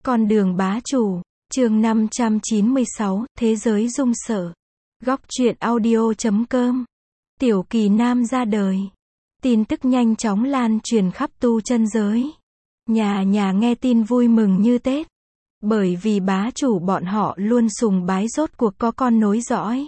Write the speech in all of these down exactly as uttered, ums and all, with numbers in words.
Con đường bá chủ, chương năm trăm chín mươi sáu, Thế giới rung sợ. Góc truyện audio chấm com. Tiểu Kỳ Nam ra đời. Tin tức nhanh chóng lan truyền khắp tu chân giới. Nhà nhà nghe tin vui mừng như Tết. Bởi vì bá chủ bọn họ luôn sùng bái rốt cuộc có con nối dõi.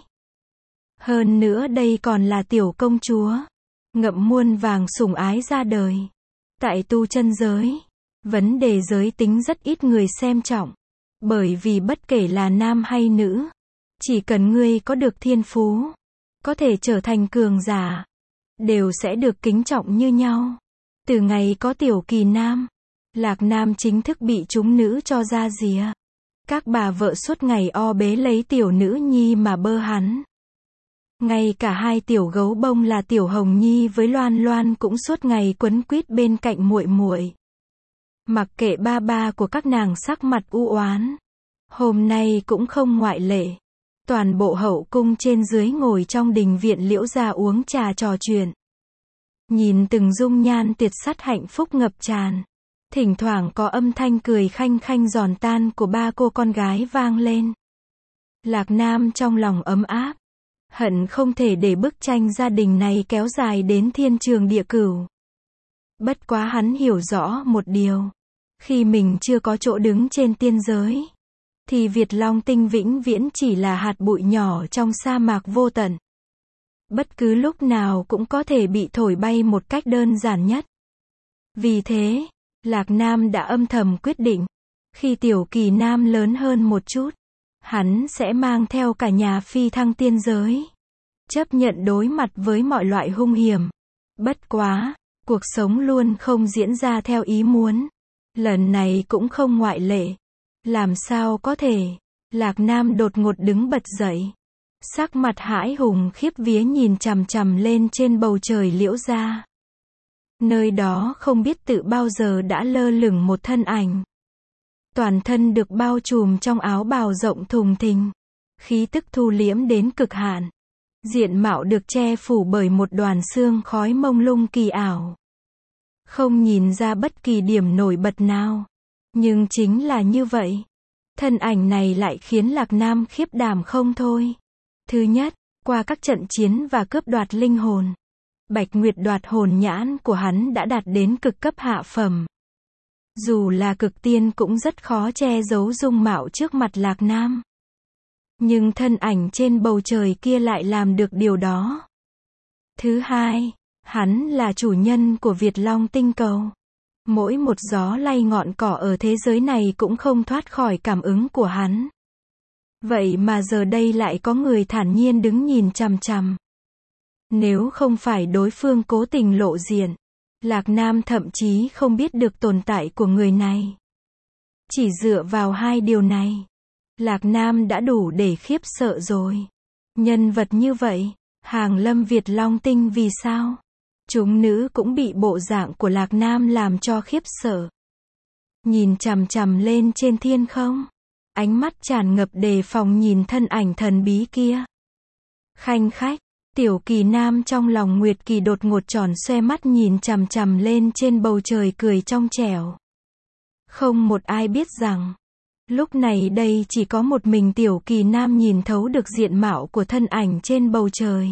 Hơn nữa đây còn là tiểu công chúa. Ngậm muôn vàng sủng ái ra đời. Tại tu chân giới, vấn đề giới tính rất ít người xem trọng. Bởi vì bất kể là nam hay nữ, chỉ cần ngươi có được thiên phú, có thể trở thành cường giả, đều sẽ được kính trọng như nhau. Từ ngày có Tiểu Kỳ Nam, Lạc Nam chính thức bị chúng nữ cho ra rìa. Các bà vợ suốt ngày o bế lấy tiểu nữ nhi mà bơ hắn. Ngay cả hai tiểu gấu bông là Tiểu Hồng Nhi với Loan Loan cũng suốt ngày quấn quýt bên cạnh muội muội. Mặc kệ ba ba của các nàng sắc mặt u oán, hôm nay cũng không ngoại lệ. Toàn bộ hậu cung trên dưới ngồi trong đình viện Liễu gia uống trà trò chuyện. Nhìn từng dung nhan tuyệt sắc hạnh phúc ngập tràn. Thỉnh thoảng có âm thanh cười khanh khanh giòn tan của ba cô con gái vang lên. Lạc Nam trong lòng ấm áp. Hận không thể để bức tranh gia đình này kéo dài đến thiên trường địa cửu. Bất quá hắn hiểu rõ một điều. Khi mình chưa có chỗ đứng trên tiên giới, thì Việt Long Tinh vĩnh viễn chỉ là hạt bụi nhỏ trong sa mạc vô tận. Bất cứ lúc nào cũng có thể bị thổi bay một cách đơn giản nhất. Vì thế, Lạc Nam đã âm thầm quyết định, khi Tiểu Kỳ Nam lớn hơn một chút, hắn sẽ mang theo cả nhà phi thăng tiên giới. Chấp nhận đối mặt với mọi loại hung hiểm. Bất quá, cuộc sống luôn không diễn ra theo ý muốn. Lần này cũng không ngoại lệ. Làm sao có thể? Lạc Nam đột ngột đứng bật dậy. Sắc mặt hãi hùng khiếp vía nhìn chằm chằm lên trên bầu trời Liễu gia. Nơi đó không biết từ bao giờ đã lơ lửng một thân ảnh. Toàn thân được bao trùm trong áo bào rộng thùng thình. Khí tức thu liễm đến cực hạn. Diện mạo được che phủ bởi một đoàn sương khói mông lung kỳ ảo. Không nhìn ra bất kỳ điểm nổi bật nào. Nhưng chính là như vậy. Thân ảnh này lại khiến Lạc Nam khiếp đảm không thôi. Thứ nhất, qua các trận chiến và cướp đoạt linh hồn, Bạch Nguyệt đoạt hồn nhãn của hắn đã đạt đến cực cấp hạ phẩm. Dù là cực tiên cũng rất khó che giấu dung mạo trước mặt Lạc Nam. Nhưng thân ảnh trên bầu trời kia lại làm được điều đó. Thứ hai, hắn là chủ nhân của Việt Long tinh cầu. Mỗi một gió lay ngọn cỏ ở thế giới này cũng không thoát khỏi cảm ứng của hắn. Vậy mà giờ đây lại có người thản nhiên đứng nhìn chằm chằm. Nếu không phải đối phương cố tình lộ diện, Lạc Nam thậm chí không biết được tồn tại của người này. Chỉ dựa vào hai điều này, Lạc Nam đã đủ để khiếp sợ rồi. Nhân vật như vậy, hàng lâm Việt Long tinh vì sao? Chúng nữ cũng bị bộ dạng của Lạc Nam làm cho khiếp sợ. Nhìn chằm chằm lên trên thiên không, ánh mắt tràn ngập đề phòng nhìn thân ảnh thần bí kia. Khanh khách, Tiểu Kỳ Nam trong lòng Nguyệt Kỳ đột ngột tròn xoe mắt nhìn chằm chằm lên trên bầu trời cười trong trẻo. Không một ai biết rằng, lúc này đây chỉ có một mình Tiểu Kỳ Nam nhìn thấu được diện mạo của thân ảnh trên bầu trời.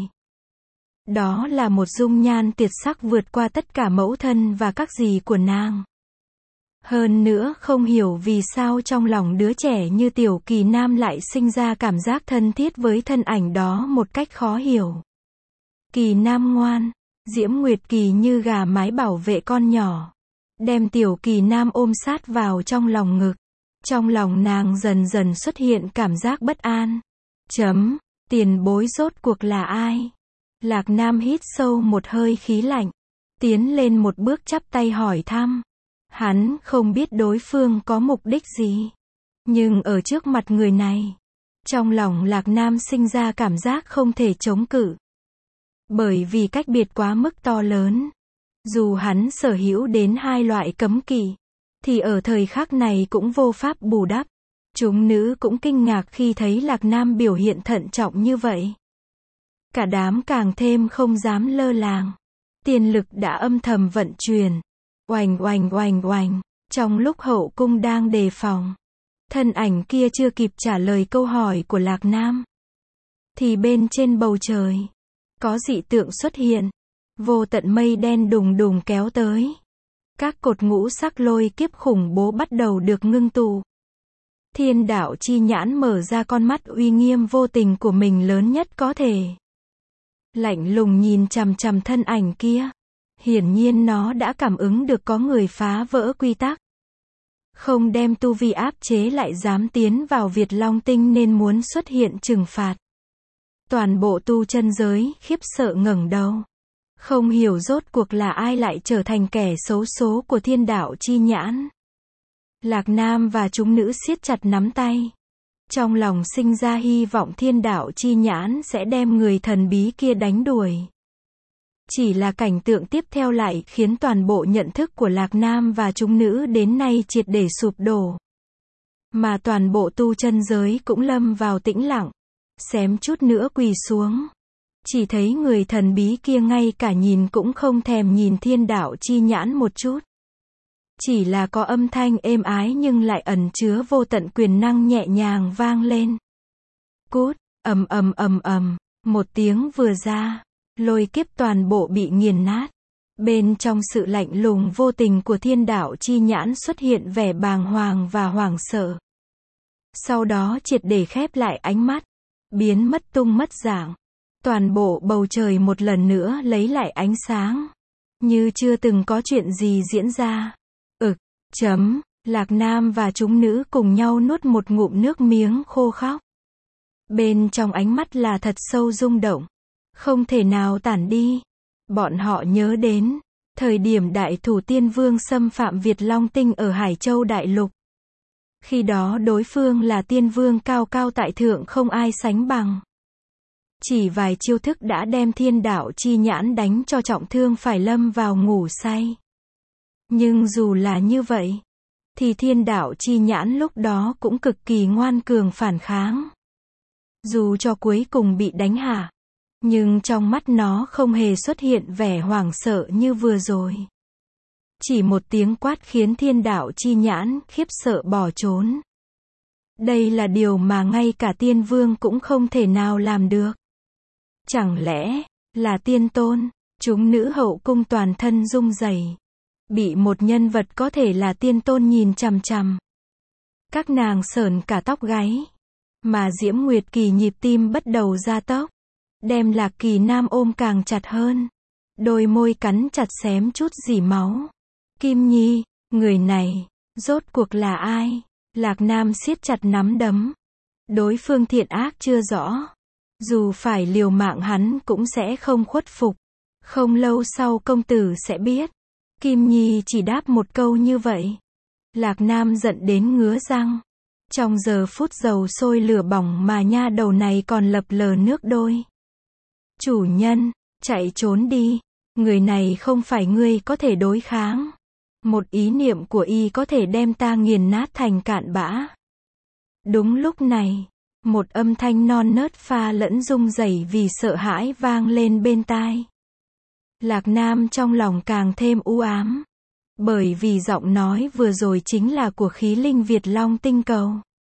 Đó là một dung nhan tuyệt sắc vượt qua tất cả mẫu thân và các dì của nàng. Hơn nữa không hiểu vì sao trong lòng đứa trẻ như Tiểu Kỳ Nam lại sinh ra cảm giác thân thiết với thân ảnh đó một cách khó hiểu. Kỳ Nam ngoan, Diễm Nguyệt Kỳ như gà mái bảo vệ con nhỏ. Đem Tiểu Kỳ Nam ôm sát vào trong lòng ngực. Trong lòng nàng dần dần xuất hiện cảm giác bất an. Chấm, tiền bối rốt cuộc là ai? Lạc Nam hít sâu một hơi khí lạnh. Tiến lên một bước chắp tay hỏi thăm. Hắn không biết đối phương có mục đích gì. Nhưng ở trước mặt người này, trong lòng Lạc Nam sinh ra cảm giác không thể chống cự. Bởi vì cách biệt quá mức to lớn. Dù hắn sở hữu đến hai loại cấm kỵ, thì ở thời khắc này cũng vô pháp bù đắp. Chúng nữ cũng kinh ngạc khi thấy Lạc Nam biểu hiện thận trọng như vậy. Cả đám càng thêm không dám lơ là. Tiên lực đã âm thầm vận chuyển. Oành oành oành oành. Trong lúc hậu cung đang đề phòng, thân ảnh kia chưa kịp trả lời câu hỏi của Lạc Nam, thì bên trên bầu trời, có dị tượng xuất hiện. Vô tận mây đen đùng đùng kéo tới. Các cột ngũ sắc lôi kiếp khủng bố bắt đầu được ngưng tụ. Thiên đạo chi nhãn mở ra con mắt uy nghiêm vô tình của mình lớn nhất có thể. Lạnh lùng nhìn chằm chằm thân ảnh kia. Hiển nhiên nó đã cảm ứng được có người phá vỡ quy tắc. Không đem tu vi áp chế lại dám tiến vào Việt Long Tinh nên muốn xuất hiện trừng phạt. Toàn bộ tu chân giới khiếp sợ ngẩng đầu. Không hiểu rốt cuộc là ai lại trở thành kẻ xấu số của thiên đạo chi nhãn. Lạc Nam và chúng nữ siết chặt nắm tay. Trong lòng sinh ra hy vọng thiên đạo chi nhãn sẽ đem người thần bí kia đánh đuổi. Chỉ là cảnh tượng tiếp theo lại khiến toàn bộ nhận thức của Lạc Nam và chúng nữ đến nay triệt để sụp đổ. Mà toàn bộ tu chân giới cũng lâm vào tĩnh lặng. Xém chút nữa quỳ xuống. Chỉ thấy người thần bí kia ngay cả nhìn cũng không thèm nhìn thiên đạo chi nhãn một chút. Chỉ là có âm thanh êm ái nhưng lại ẩn chứa vô tận quyền năng nhẹ nhàng vang lên. Cút, ầm ầm ầm ầm, một tiếng vừa ra, lôi kiếp toàn bộ bị nghiền nát. Bên trong sự lạnh lùng vô tình của thiên đạo chi nhãn xuất hiện vẻ bàng hoàng và hoảng sợ. Sau đó triệt để khép lại ánh mắt, biến mất tung mất dạng. Toàn bộ bầu trời một lần nữa lấy lại ánh sáng. Như chưa từng có chuyện gì diễn ra. Ực, chấm, Lạc Nam và chúng nữ cùng nhau nuốt một ngụm nước miếng khô khóc. Bên trong ánh mắt là thật sâu rung động. Không thể nào tản đi. Bọn họ nhớ đến thời điểm đại thủ tiên vương xâm phạm Việt Long Tinh ở Hải Châu Đại Lục. Khi đó đối phương là tiên vương cao cao tại thượng không ai sánh bằng. Chỉ vài chiêu thức đã đem thiên đạo chi nhãn đánh cho trọng thương phải lâm vào ngủ say. Nhưng dù là như vậy, thì thiên đạo chi nhãn lúc đó cũng cực kỳ ngoan cường phản kháng. Dù cho cuối cùng bị đánh hạ, nhưng trong mắt nó không hề xuất hiện vẻ hoảng sợ như vừa rồi. Chỉ một tiếng quát khiến thiên đạo chi nhãn khiếp sợ bỏ trốn. Đây là điều mà ngay cả tiên vương cũng không thể nào làm được. Chẳng lẽ là tiên tôn? Chúng nữ hậu cung toàn thân rung rẩy, bị một nhân vật có thể là tiên tôn nhìn chằm chằm. Các nàng sởn cả tóc gáy, mà Diễm Nguyệt Kỳ nhịp tim bắt đầu gia tốc, đem Lạc Kỳ Nam ôm càng chặt hơn, đôi môi cắn chặt xém chút rỉ máu. Kim Nhi, người này rốt cuộc là ai? Lạc Nam siết chặt nắm đấm. Đối phương thiện ác chưa rõ, dù phải liều mạng hắn cũng sẽ không khuất phục. Không lâu sau công tử sẽ biết. Kim Nhi chỉ đáp một câu như vậy. Lạc Nam giận đến ngứa răng. Trong giờ phút dầu sôi lửa bỏng mà nha đầu này còn lập lờ nước đôi. Chủ nhân, chạy trốn đi. Người này không phải ngươi có thể đối kháng. Một ý niệm của y có thể đem ta nghiền nát thành cạn bã. Đúng lúc này, một âm thanh non nớt pha lẫn rung rẩy vì sợ hãi vang lên bên tai. Lạc Nam trong lòng càng thêm u ám. Bởi vì giọng nói vừa rồi chính là của khí linh Việt Long Tinh cầu.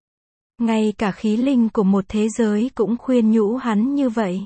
Ngay cả khí linh của một thế giới cũng khuyên nhủ hắn như vậy.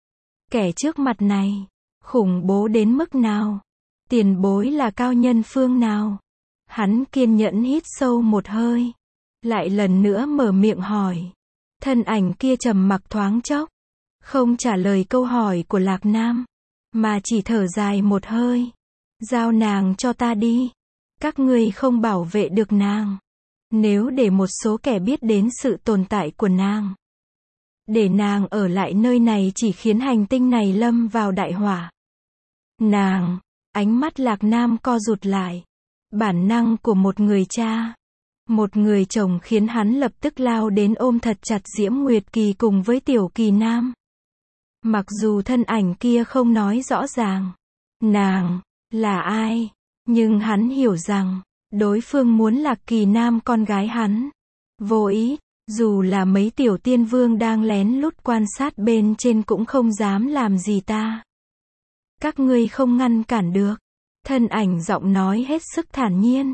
Kẻ trước mặt này, khủng bố đến mức nào? Tiền bối là cao nhân phương nào? Hắn kiên nhẫn hít sâu một hơi. Lại lần nữa mở miệng hỏi. Thân ảnh kia trầm mặc thoáng chốc. Không trả lời câu hỏi của Lạc Nam. Mà chỉ thở dài một hơi. Giao nàng cho ta đi. Các ngươi không bảo vệ được nàng. Nếu để một số kẻ biết đến sự tồn tại của nàng. Để nàng ở lại nơi này chỉ khiến hành tinh này lâm vào đại hỏa. Nàng, ánh mắt Lạc Nam co rụt lại. Bản năng của một người cha, một người chồng khiến hắn lập tức lao đến ôm thật chặt Diễm Nguyệt Kỳ cùng với Tiểu Kỳ Nam. Mặc dù thân ảnh kia không nói rõ ràng, nàng là ai, nhưng hắn hiểu rằng, đối phương muốn Lạc Kỳ Nam con gái hắn. Vô ý, dù là mấy tiểu tiên vương đang lén lút quan sát bên trên cũng không dám làm gì ta. Các ngươi không ngăn cản được. Thân ảnh giọng nói hết sức thản nhiên.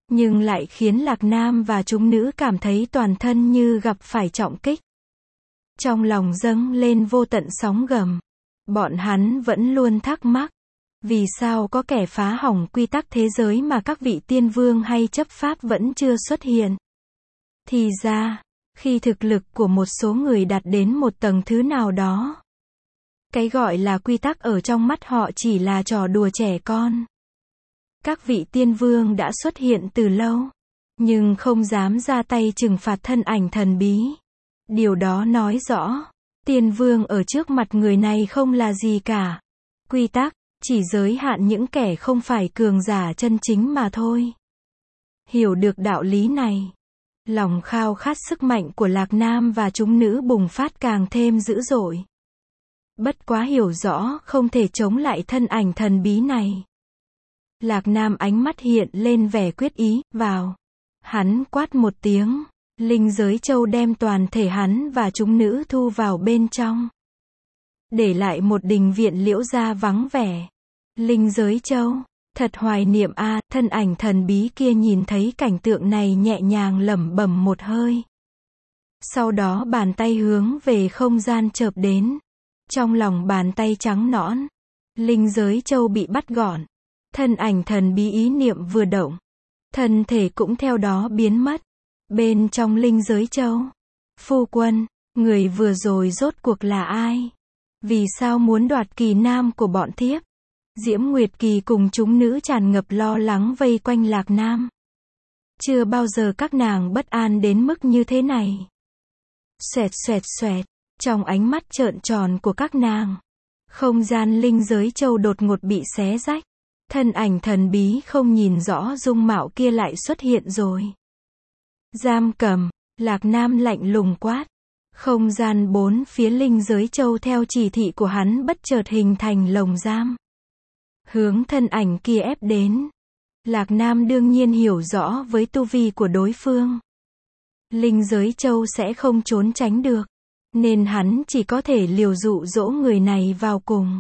nhưng lại khiến Lạc Nam và chúng nữ cảm thấy toàn thân như gặp phải trọng kích. Trong lòng dâng lên vô tận sóng gầm. Bọn hắn vẫn luôn thắc mắc, vì sao có kẻ phá hỏng quy tắc thế giới mà các vị tiên vương hay chấp pháp vẫn chưa xuất hiện. Thì ra, khi thực lực của một số người đạt đến một tầng thứ nào đó, cái gọi là quy tắc ở trong mắt họ chỉ là trò đùa trẻ con. Các vị tiên vương đã xuất hiện từ lâu, nhưng không dám ra tay trừng phạt thân ảnh thần bí. Điều đó nói rõ, tiên vương ở trước mặt người này không là gì cả. Quy tắc chỉ giới hạn những kẻ không phải cường giả chân chính mà thôi. Hiểu được đạo lý này, lòng khao khát sức mạnh của Lạc Nam và chúng nữ bùng phát càng thêm dữ dội. Bất quá hiểu rõ không thể chống lại thân ảnh thần bí này. Lạc Nam ánh mắt hiện lên vẻ quyết ý, vào. Hắn quát một tiếng, linh giới châu đem toàn thể hắn và chúng nữ thu vào bên trong. Để lại một đình viện liễu gia vắng vẻ. Linh giới châu, thật hoài niệm a, à, thân ảnh thần bí kia nhìn thấy cảnh tượng này nhẹ nhàng lẩm bẩm một hơi. Sau đó bàn tay hướng về không gian chợp đến. Trong lòng bàn tay trắng nõn, linh giới châu bị bắt gọn. Thân ảnh thần bí ý niệm vừa động, thân thể cũng theo đó biến mất. Bên trong linh giới châu, phu quân, người vừa rồi rốt cuộc là ai? Vì sao muốn đoạt kỳ nam của bọn thiếp? Diễm Nguyệt Kỳ cùng chúng nữ tràn ngập lo lắng vây quanh Lạc Nam. Chưa bao giờ các nàng bất an đến mức như thế này. Xoẹt xoẹt xoẹt, trong ánh mắt trợn tròn của các nàng, không gian linh giới châu đột ngột bị xé rách. Thân ảnh thần bí không nhìn rõ dung mạo kia lại xuất hiện rồi. Giam cầm, Lạc Nam lạnh lùng quát. Không gian bốn phía linh giới châu theo chỉ thị của hắn bất chợt hình thành lồng giam. Hướng thân ảnh kia ép đến. Lạc Nam đương nhiên hiểu rõ với tu vi của đối phương. Linh giới châu sẽ không trốn tránh được. Nên hắn chỉ có thể liều dụ dỗ người này vào cùng.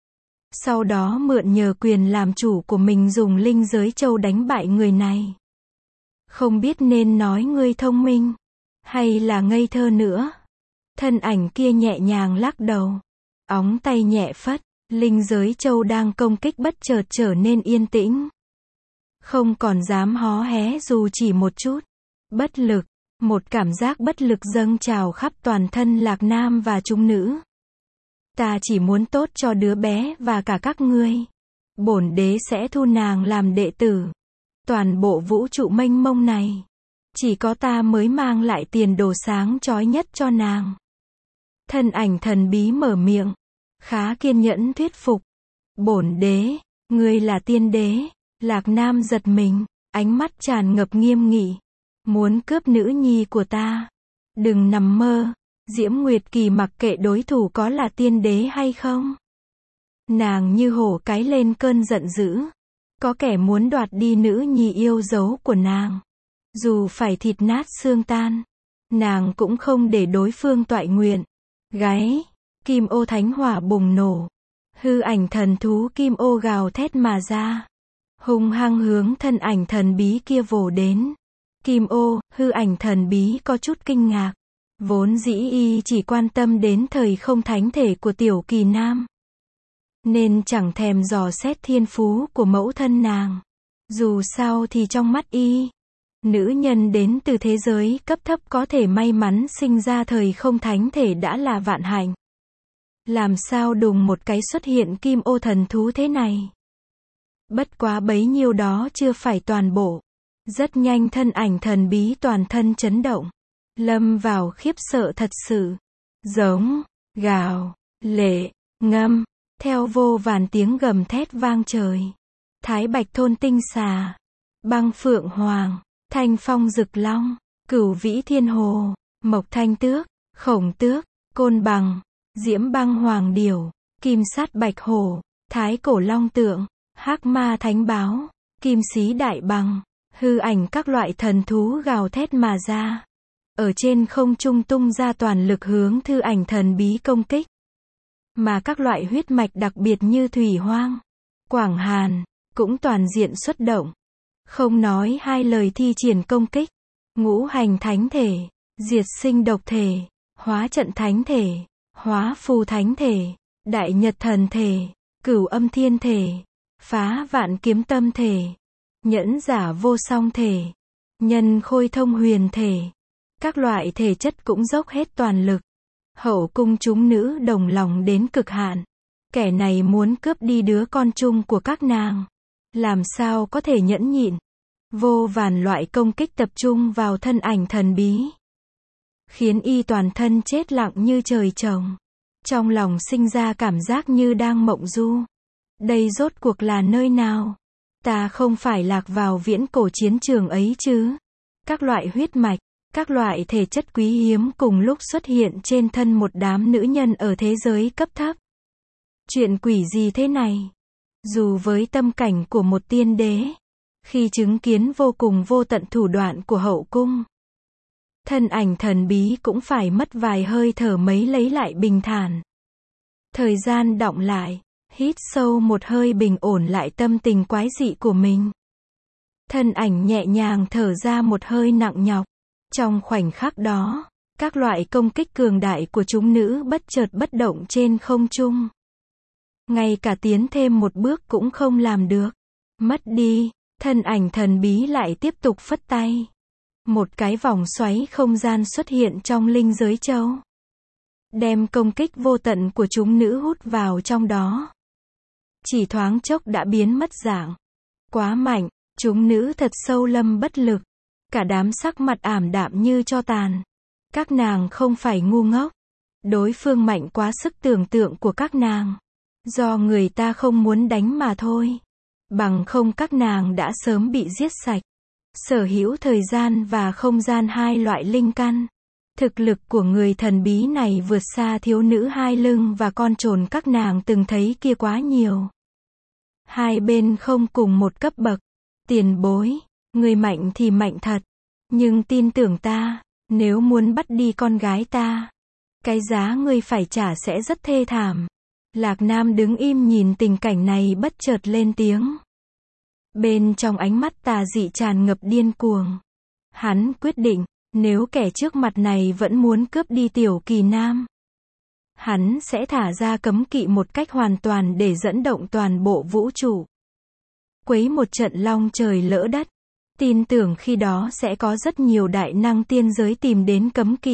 Sau đó mượn nhờ quyền làm chủ của mình dùng linh giới châu đánh bại người này. Không biết nên nói ngươi thông minh, hay là ngây thơ nữa. Thân ảnh kia nhẹ nhàng lắc đầu. Óng tay nhẹ phất, linh giới châu đang công kích bất chợt trở nên yên tĩnh. Không còn dám hó hé dù chỉ một chút. Bất lực, một cảm giác bất lực dâng trào khắp toàn thân Lạc Nam và chúng nữ. Ta chỉ muốn tốt cho đứa bé và cả các ngươi. Bổn đế sẽ thu nàng làm đệ tử. Toàn bộ vũ trụ mênh mông này, chỉ có ta mới mang lại tiền đồ sáng chói nhất cho nàng. Thân ảnh thần bí mở miệng, khá kiên nhẫn thuyết phục. Bổn đế, ngươi là tiên đế. Lạc Nam giật mình, ánh mắt tràn ngập nghiêm nghị. Muốn cướp nữ nhi của ta? Đừng nằm mơ. Diễm Nguyệt Kỳ mặc kệ đối thủ có là tiên đế hay không. Nàng như hổ cái lên cơn giận dữ. Có kẻ muốn đoạt đi nữ nhi yêu dấu của nàng. Dù phải thịt nát xương tan, nàng cũng không để đối phương toại nguyện. Gáy, kim ô thánh hỏa bùng nổ. Hư ảnh thần thú kim ô gào thét mà ra. Hung hăng hướng thân ảnh thần bí kia vồ đến. Kim ô, hư ảnh thần bí có chút kinh ngạc. Vốn dĩ y chỉ quan tâm đến thời không thánh thể của tiểu kỳ nam. Nên chẳng thèm dò xét thiên phú của mẫu thân nàng. Dù sao thì trong mắt y, nữ nhân đến từ thế giới cấp thấp có thể may mắn sinh ra thời không thánh thể đã là vạn hạnh. Làm sao đùng một cái xuất hiện kim ô thần thú thế này? Bất quá bấy nhiêu đó chưa phải toàn bộ. Rất nhanh thân ảnh thần bí toàn thân chấn động. Lâm vào khiếp sợ thật sự. Giống, gào, lệ, ngâm. Theo vô vàn tiếng gầm thét vang trời. Thái Bạch thôn tinh xà. Băng phượng hoàng. Thanh phong rực long. Cửu vĩ thiên hồ. Mộc thanh tước. Khổng tước. Côn bằng. Diễm băng hoàng điểu. Kim sát bạch hổ. Thái cổ long tượng. Hắc ma thánh báo. Kim xí đại bằng. Hư ảnh các loại thần thú gào thét mà ra. Ở trên không trung tung ra toàn lực hướng thư ảnh thần bí công kích. Mà các loại huyết mạch đặc biệt như thủy hoang, quảng hàn, cũng toàn diện xuất động. Không nói hai lời thi triển công kích. Ngũ hành thánh thể, diệt sinh độc thể, hóa trận thánh thể, hóa phù thánh thể, đại nhật thần thể, cửu âm thiên thể, phá vạn kiếm tâm thể, nhẫn giả vô song thể, nhân khôi thông huyền thể. Các loại thể chất cũng dốc hết toàn lực. Hậu cung chúng nữ đồng lòng đến cực hạn. Kẻ này muốn cướp đi đứa con chung của các nàng. Làm sao có thể nhẫn nhịn. Vô vàn loại công kích tập trung vào thân ảnh thần bí. Khiến y toàn thân chết lặng như trời trồng. Trong lòng sinh ra cảm giác như đang mộng du. Đây rốt cuộc là nơi nào? Ta không phải lạc vào viễn cổ chiến trường ấy chứ? Các loại huyết mạch, các loại thể chất quý hiếm cùng lúc xuất hiện trên thân một đám nữ nhân ở thế giới cấp thấp. Chuyện quỷ gì thế này? Dù với tâm cảnh của một tiên đế, khi chứng kiến vô cùng vô tận thủ đoạn của hậu cung, thân ảnh thần bí cũng phải mất vài hơi thở mới lấy lại bình thản. Thời gian đọng lại, hít sâu một hơi bình ổn lại tâm tình quái dị của mình. Thân ảnh nhẹ nhàng thở ra một hơi nặng nhọc. Trong khoảnh khắc đó, các loại công kích cường đại của chúng nữ bất chợt bất động trên không trung. Ngay cả tiến thêm một bước cũng không làm được. Mất đi, thân ảnh thần bí lại tiếp tục phất tay. Một cái vòng xoáy không gian xuất hiện trong linh giới châu. Đem công kích vô tận của chúng nữ hút vào trong đó. Chỉ thoáng chốc đã biến mất dạng. Quá mạnh, chúng nữ thật sâu lâm bất lực. Cả đám sắc mặt ảm đạm như tro tàn. Các nàng không phải ngu ngốc. Đối phương mạnh quá sức tưởng tượng của các nàng. Do người ta không muốn đánh mà thôi. Bằng không các nàng đã sớm bị giết sạch. Sở hữu thời gian và không gian hai loại linh căn. Thực lực của người thần bí này vượt xa thiếu nữ hai lưng và con trồn các nàng từng thấy kia quá nhiều. Hai bên không cùng một cấp bậc. Tiền bối, người mạnh thì mạnh thật. Nhưng tin tưởng ta, nếu muốn bắt đi con gái ta, cái giá ngươi phải trả sẽ rất thê thảm. Lạc Nam đứng im nhìn tình cảnh này bất chợt lên tiếng. Bên trong ánh mắt tà dị tràn ngập điên cuồng. Hắn quyết định, nếu kẻ trước mặt này vẫn muốn cướp đi Tiểu Kỳ Nam, hắn sẽ thả ra cấm kỵ một cách hoàn toàn để dẫn động toàn bộ vũ trụ. Quấy một trận long trời lỡ đất. Tin tưởng khi đó sẽ có rất nhiều đại năng tiên giới tìm đến cấm kỵ.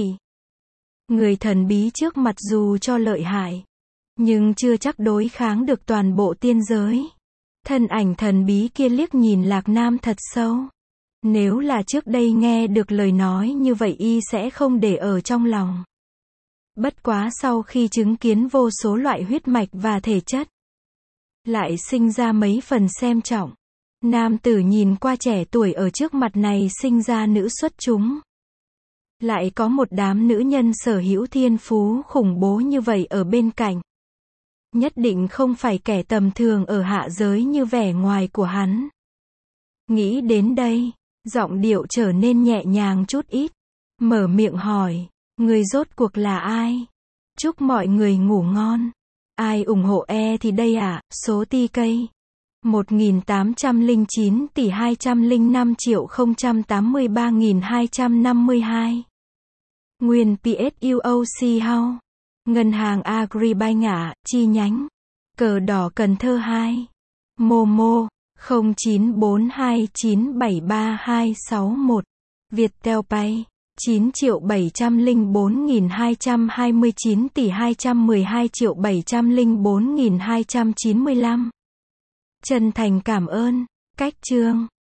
Người thần bí trước mặt dù cho lợi hại, nhưng chưa chắc đối kháng được toàn bộ tiên giới. Thân ảnh thần bí kia liếc nhìn Lạc Nam thật sâu. Nếu là trước đây nghe được lời nói như vậy y sẽ không để ở trong lòng. Bất quá sau khi chứng kiến vô số loại huyết mạch và thể chất, lại sinh ra mấy phần xem trọng. Nam tử nhìn qua trẻ tuổi ở trước mặt này sinh ra nữ xuất chúng. Lại có một đám nữ nhân sở hữu thiên phú khủng bố như vậy ở bên cạnh. Nhất định không phải kẻ tầm thường ở hạ giới như vẻ ngoài của hắn. Nghĩ đến đây, giọng điệu trở nên nhẹ nhàng chút ít. Mở miệng hỏi, người rốt cuộc là ai? Chúc mọi người ngủ ngon. Ai ủng hộ e thì đây ạ, à, số ti cây. một nghìn tám trăm lẻ chín tỷ hai trăm lẻ năm triệu không trăm tám mươi ba nghìn hai trăm năm mươi hai. Nguyên pê ét u o xê House. Ngân hàng Agribank ạ, chi nhánh. Cờ đỏ Cần Thơ hai. Momo, không chín bốn hai chín bảy ba hai sáu một. Viettel Pay, chín triệu bảy trăm lẻ bốn nghìn hai trăm hai mươi chín tỷ hai trăm mười hai triệu bảy trăm lẻ bốn nghìn hai trăm chín mươi lăm. Chân thành cảm ơn. Cách chương